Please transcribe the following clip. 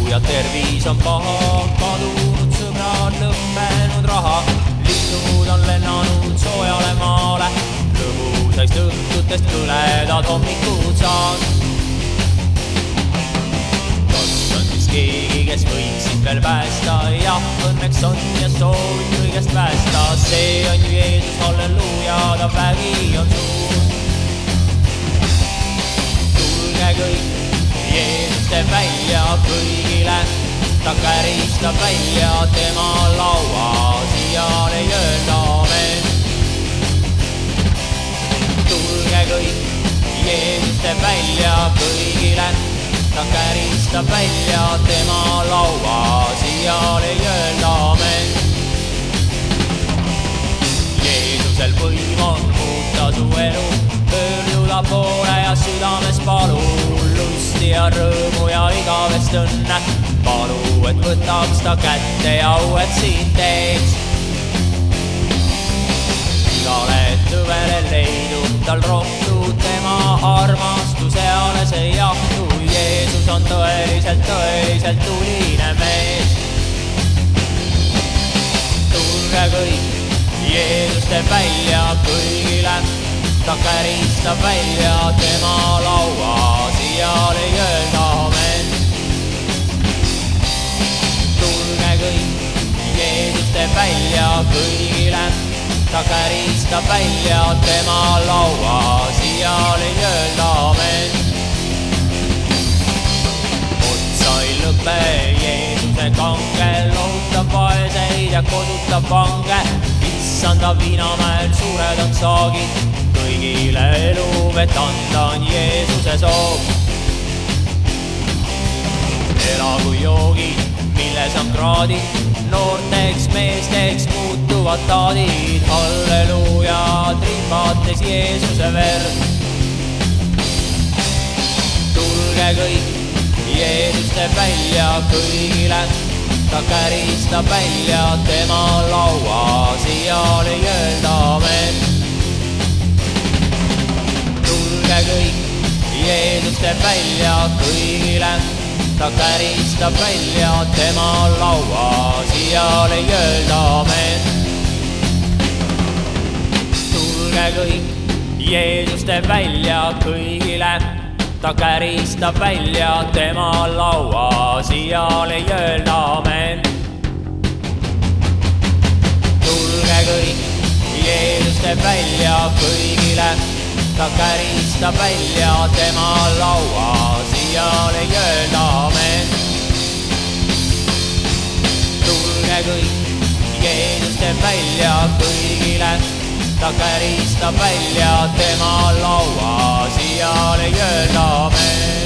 ja tervis on paha, kadunud sõbrad, lõppenud raha. Linnud on lennanud soojale maale, lõbusaist õhtutest kõledad hommikud saad. Kas on siis keegi, kes võiks sind veel päästa? Jah, õnneks on ja soovin kõigest päästa. See on ju Jeesus, halleluuja, ta vägi on suur. Tulge kõik, Jeesus teeb välja kõigile, ta käristab välja tema laua, siial ei öelda amen. Tulge kõik, Jeesus teeb välja kõigile, ta käristab välja tema laua, siial ei öelda amen. Jeesusel võim on muuta su elu, pöörduda poole ja südames palu lusti ja rõõmu ja igavest õnne. Palu, et võtaks ta kätte ja uued siin teeks. Igale tõvele leidub tal rohtu, tema armastuse alles ei jahtu. Jeesus on tõeliselt, tõeliselt tuline mees. Tulge kõik, Jeesus teeb välja kõigile, ta käristab välja tema laua, siial ei öelda amen. Tulge kõik, Jeesus teeb välja kõigile, ta käristab välja tema laua, siial ei öelda amen. Otsa ei lõpe Jeesuse kange, lohutab vaeseid ja kodutab vange. Issanda Viinamäel suured on saagid, kõigile eluvett anda on Jeesuse soov. Elagu joogid, milles on kraadid, noorteks meesteks muutuvad taadid. Halleluuja, tripates Jeesuse verd. Tulge kõik, Jeesus teeb välja kõigile, ta käristab välja tema laua, siial ei öelda amen. Tulge kõik, Jeesus teeb välja kõigile, ta käristab välja tema laua, siial ei öelda amen. Tulge kõik, Jeesus teeb välja kõigile, ta käristab välja tema laua, siial ei öelda amen. Tulge kõik, Jeesus teeb välja kõigile, ta käristab välja tema laua, siial ei öelda amen. Tulge kõik, Jeesus teeb välja kõigile, ta käristab välja tema laua, siial ei öelda amen.